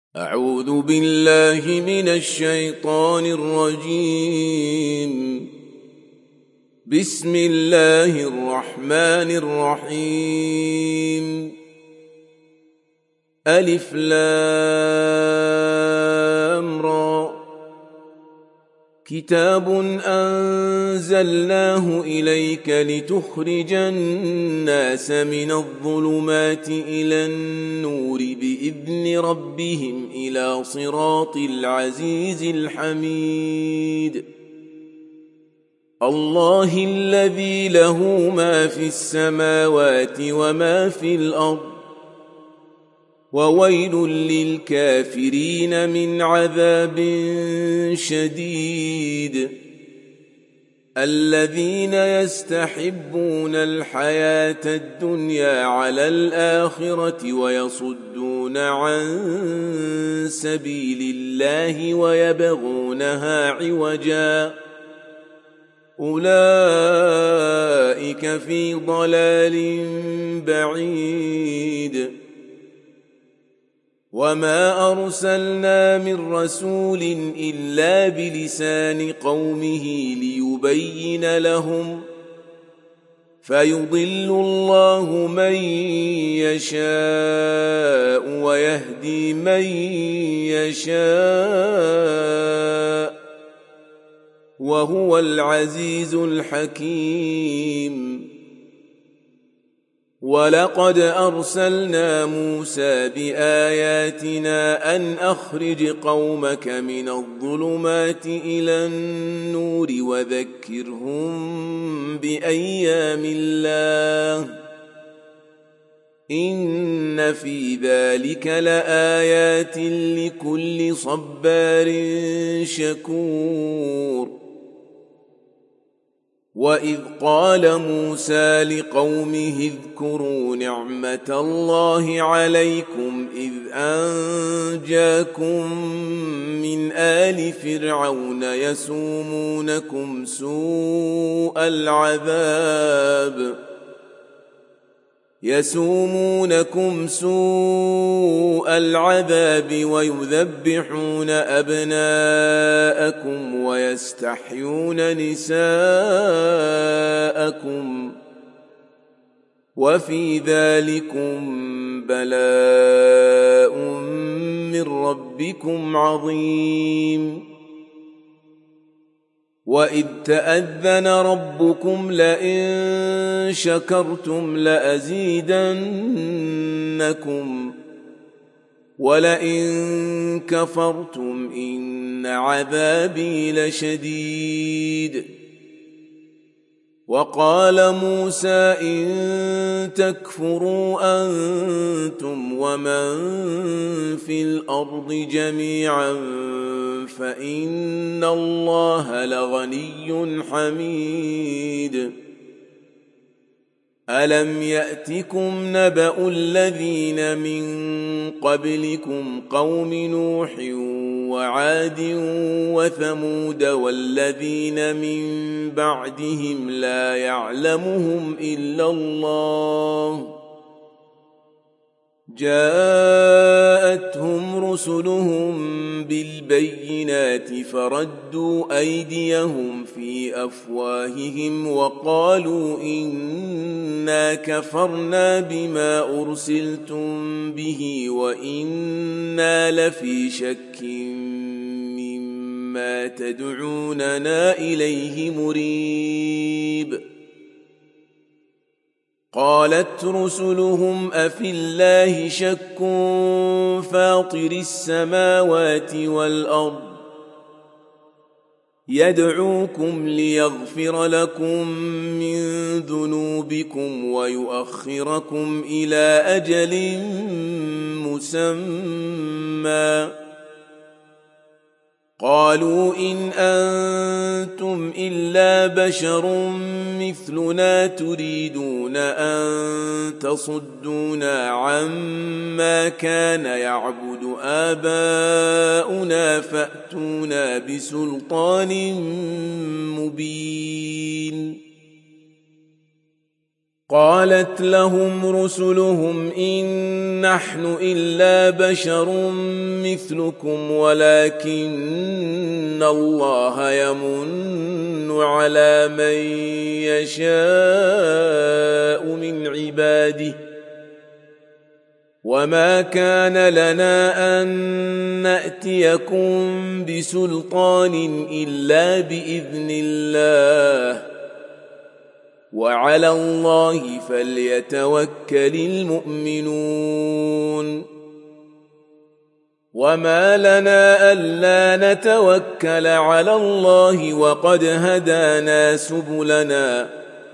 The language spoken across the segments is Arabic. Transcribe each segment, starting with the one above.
أعوذ بالله من الشيطان الرجيم. بسم الله الرحمن الرحيم. ألف لام را. كتاب أنزلناه إليك لتخرج الناس من الظلمات إلى النور بإذن ربهم إلى صراط العزيز الحميد. الله الذي له ما في السماوات وما في الأرض، وويل للكافرين من عذاب شديد. الذين يستحبون الحياة الدنيا على الآخرة ويصدون عن سبيل الله ويبغونها عوجا، أولئك في ضلال بعيد. وما أرسلنا من رسول إلا بلسان قومه ليبين لهم، فيضل الله من يشاء ويهدي من يشاء، وهو العزيز الحكيم. ولقد أرسلنا موسى بآياتنا أن أخرج قومك من الظلمات إلى النور وذكرهم بأيام الله، إن في ذلك لآيات لكل صبار شكور. وإذ قال موسى لقومه اذكروا نعمة الله عليكم إذ أنجاكم من آل فرعون يسومونكم سوء العذاب ويذبحون أبناءكم ويستحيون نساءكم، وفي ذلكم بلاء من ربكم عظيم. وإذ تأذن ربكم لئن شكرتم لأزيدنكم ولئن كفرتم إن عذابي لشديد. وقال موسى إن تكفروا أنتم ومن في الأرض جميعا فإن الله لغني حميد. ألم يأتكم نبأ الذين من قبلكم قوم نوح وعاد وثمود والذين من بعدهم لا يعلمهم إلا الله، جاءتهم رسلهم بالبينات فردوا أيديهم في أفواههم وقالوا إنا كفرنا بما أرسلتم به وإنا لفي شك مما تدعوننا إليه مريب. قالت رسلهم أفي الله شك فاطر السماوات والأرض يدعوكم ليغفر لكم من ذنوبكم ويؤخركم إلى أجل مسمى، قالوا إن أنتم إلا بشر مثلنا تريدون أن تصدونا عما كان يعبد آباؤنا فأتونا بسلطان مبين. قالت لهم رسلهم إن نحن إلا بشر مثلكم ولكن الله يمن على من يشاء من عباده وما كان لنا أن نأتيكم بسلطان إلا بإذن الله وعلى الله فليتوكل المؤمنون وما لنا ألا نتوكل على الله وقد هدانا سبلنا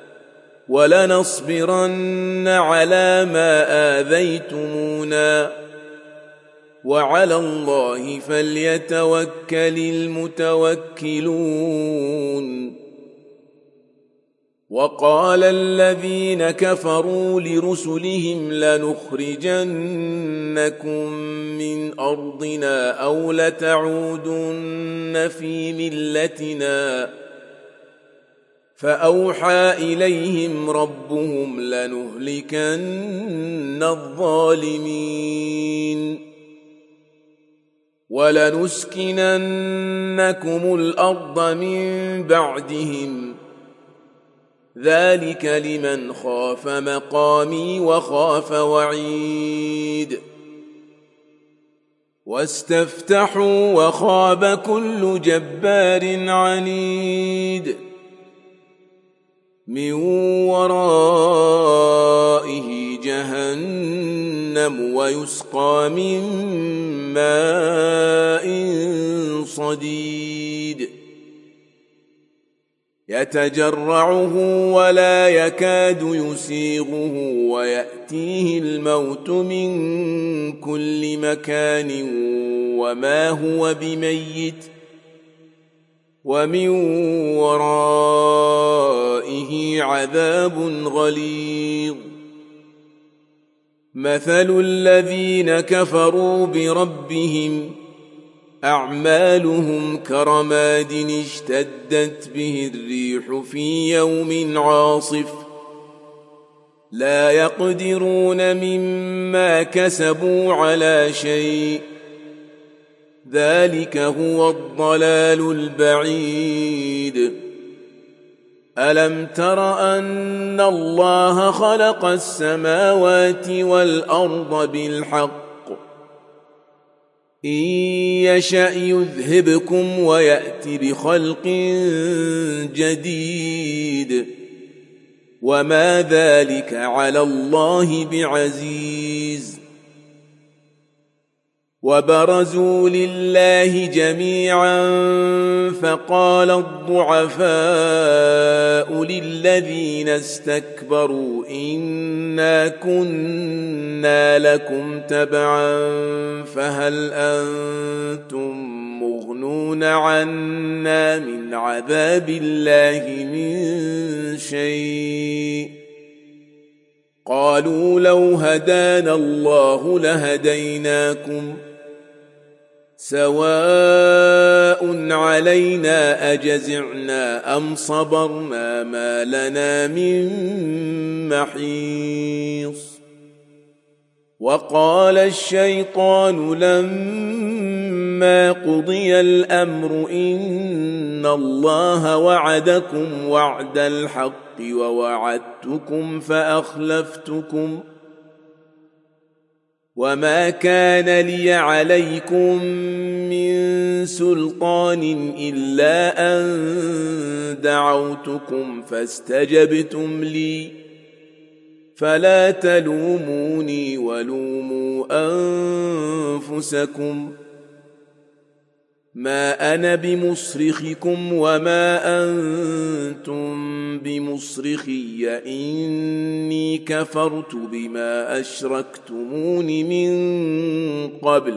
ولنصبرن على ما آذيتمونا وعلى الله فليتوكل المتوكلون وقال الذين كفروا لرسلهم لنخرجنكم من أرضنا أو لتعودن في ملتنا فأوحى إليهم ربهم لنهلكن الظالمين ولنسكننكم الأرض من بعدهم ذلك لمن خاف مقامي وخاف وعيد واستفتحوا وخاب كل جبار عنيد من ورائه جهنم ويسقى من ماء صديد يتجرعه ولا يكاد يسيغه ويأتيه الموت من كل مكان وما هو بميت ومن ورائه عذاب غليظ مثل الذين كفروا بربهم أعمالهم كرماد اشتدت به الريح في يوم عاصف لا يقدرون مما كسبوا على شيء ذلك هو الضلال البعيد ألم تر أن الله خلق السماوات والأرض بالحق إن يشأ يذهبكم ويأت بخلق جديد وما ذلك على الله بعزيز وبرزوا لله جميعا فقال الضعفاء للذين استكبروا إنا كنا لكم تبعا فهل أنتم مغنون عنا من عذاب الله من شيء قالوا لو هدانا الله لهديناكم سواء علينا أجزعنا أم صبرنا ما لنا من محيص وقال الشيطان لما قضي الأمر إن الله وعدكم وعد الحق ووعدتكم فأخلفتكم وما كان لي عليكم من سلطان إلا أن دعوتكم فاستجبتم لي فلا تلوموني ولوموا أنفسكم ما أنا بمصرخكم وما أنتم بمصرخي إني كفرت بما أشركتمون من قبل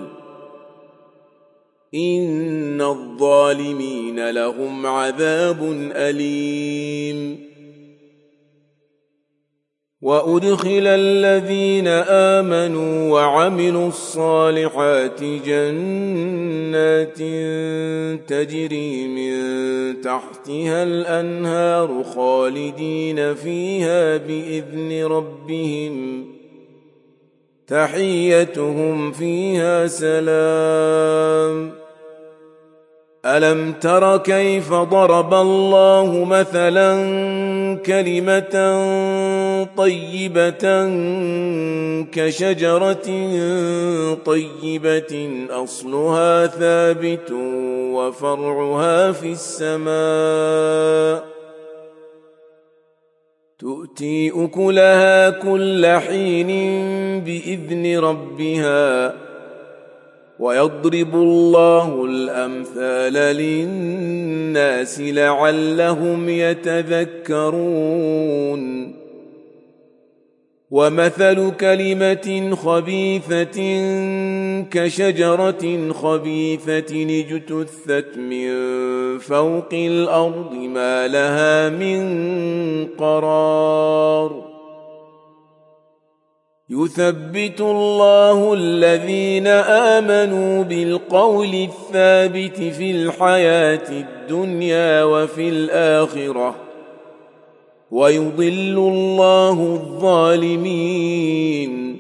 إن الظالمين لهم عذاب أليم وأدخل الذين آمنوا وعملوا الصالحات جنات تجري من تحتها الأنهار خالدين فيها بإذن ربهم تحيتهم فيها سلام. ألم تر كيف ضرب الله مثلا كلمة طيبة كشجرة طيبة أصلها ثابت وفرعها في السماء تؤتي أكلها كل حين بإذن ربها ويضرب الله الأمثال للناس لعلهم يتذكرون. ومثل كلمة خبيثة كشجرة خبيثة اجتثت من فوق الأرض ما لها من قرار. يثبت الله الذين آمنوا بالقول الثابت في الحياة الدنيا وفي الآخرة ويضل الله الظالمين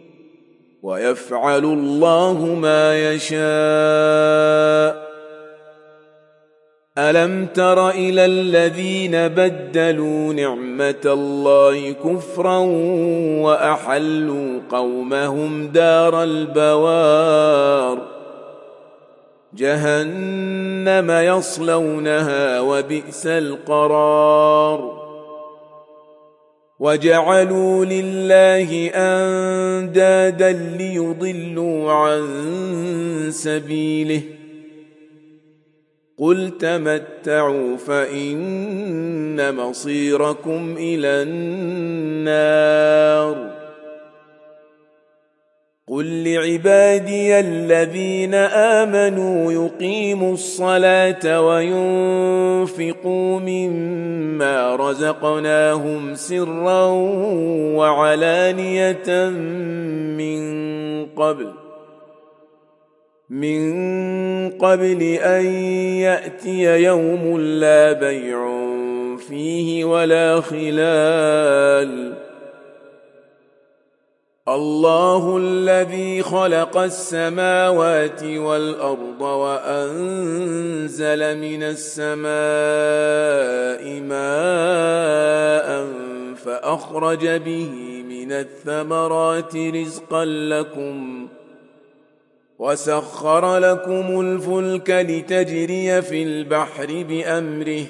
ويفعل الله ما يشاء. ألم تر إلى الذين بدلوا نعمة الله كفرا وأحلوا قومهم دار البوار جهنم يصلونها وبئس القرار. وجعلوا لله أندادا ليضلوا عن سبيله قل تمتعوا فإن مصيركم إلى النار. قل لعبادي الذين آمنوا يقيموا الصلاة وينفقوا مما رزقناهم سرا وعلانية من قبل أن يأتي يوم لا بيع فيه ولا خلال. الله الذي خلق السماوات والأرض وأنزل من السماء ماء فأخرج به من الثمرات رزقا لكم وسخر لكم الفلك لتجري في البحر بأمره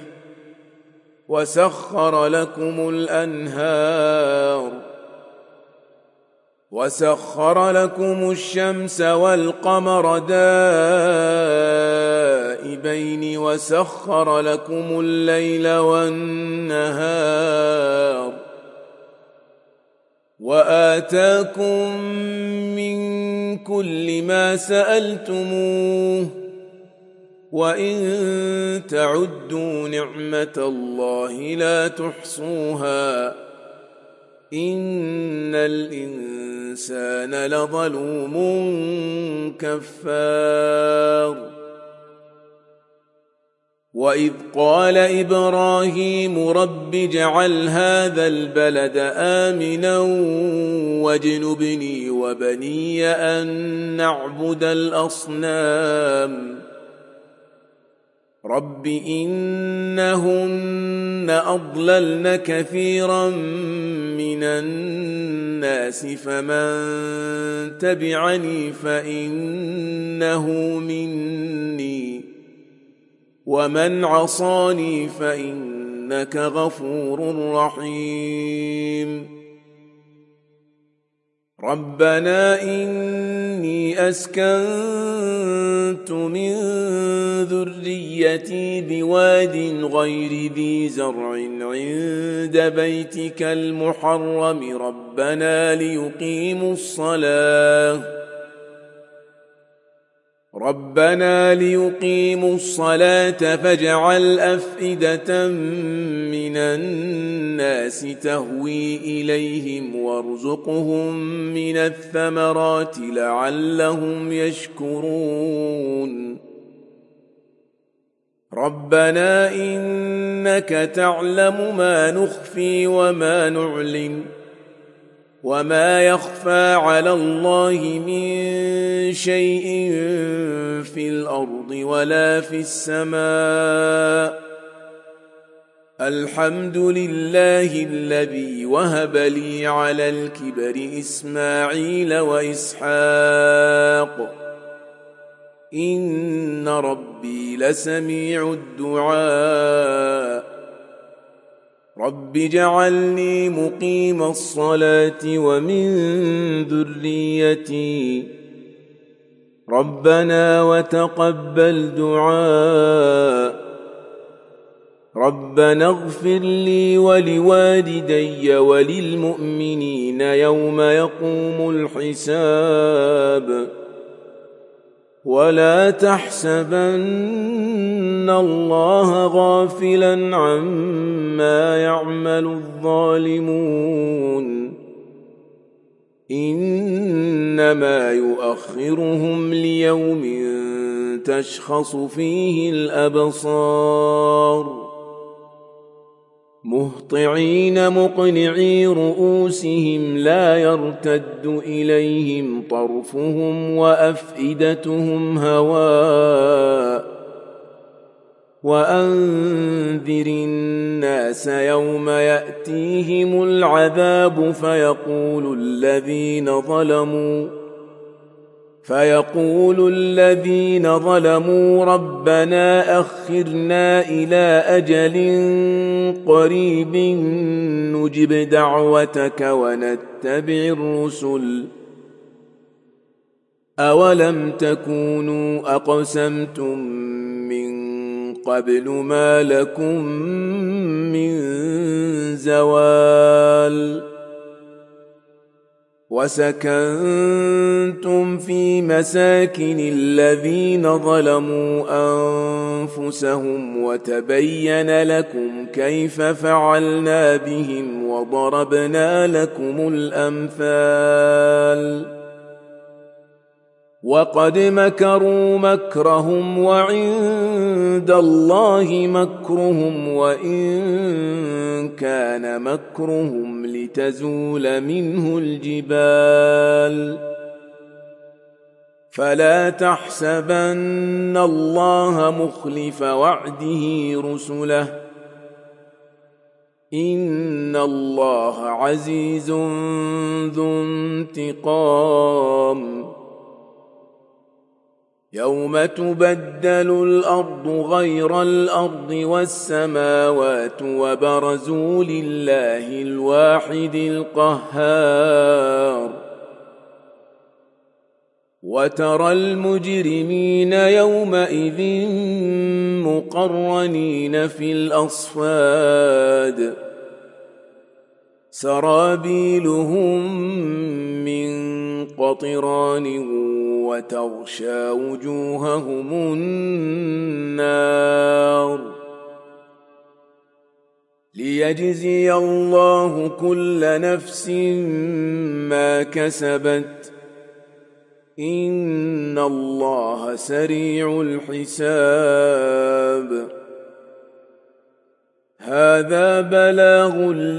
وسخر لكم الأنهار وسخر لكم الشمس والقمر دائبين وسخر لكم الليل والنهار وآتاكم من كل ما سألتموه وإن تعدوا نعمة الله لا تحصوها إن الإنسان لظلوم كفار. وإذ قال إبراهيم رب اجعل هذا البلد آمنا واجنبني وبني أن نعبد الأصنام رب إنهن أضللن كثيرا من الناس فمن تبعني فإنه مني ومن عصاني فإنك غفور رحيم. ربنا إني أسكنت من ذريتي بواد غير ذي زرع عند بيتك المحرم ربنا ليقيموا الصلاة فاجعل أفئدة من الناس تهوي إليهم وارزقهم من الثمرات لعلهم يشكرون ربنا إنك تعلم ما نخفي وما نعلن وما يخفى على الله من شيء في الأرض ولا في السماء الحمد لله الذي وهب لي على الكبر إسماعيل وإسحاق إن ربي لسميع الدعاء رب اجعلني مقيم الصلاة ومن ذريتي ربنا وتقبل دعاء ربنا اغفر لي ولوالدي وللمؤمنين يوم يقوم الحساب ولا تحسبن الله غافلا عما يعمل الظالمون إنما يؤخرهم ليوم تشخص فيه الأبصار مهطعين مقنعي رؤوسهم لا يرتد إليهم طرفهم وأفئدتهم هواء وأنذر الناس يوم يأتيهم العذاب فيقول الذين ظلموا ربنا أخرنا إلى أجل قريب نجب دعوتك ونتبع الرسل أولم تكونوا أقسمتم من قبل ما لكم من زوال وسكنتم في مساكن الذين ظلموا أنفسهم وتبين لكم كيف فعلنا بهم وضربنا لكم الأمثال وقد مكروا مكرهم وعند الله مكرهم وإن كان مكرهم لتزول منه الجبال فلا تحسبن الله مخلف وعده رسله إن الله عزيز ذو انتقام يوم تبدل الأرض غير الأرض والسماوات وبرزوا لله الواحد القهار وترى المجرمين يومئذ مقرنين في الأصفاد سرابيلهم من قطران وتغشى وجوههم النار ليجزي الله كل نفس ما كسبت إن الله سريع الحساب هذا بلاغ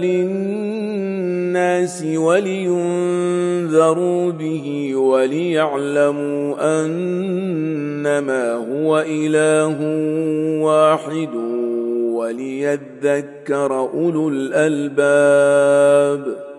للناس ولينذروا به وليعلموا أنما هو إله واحد وليذكر أولو الألباب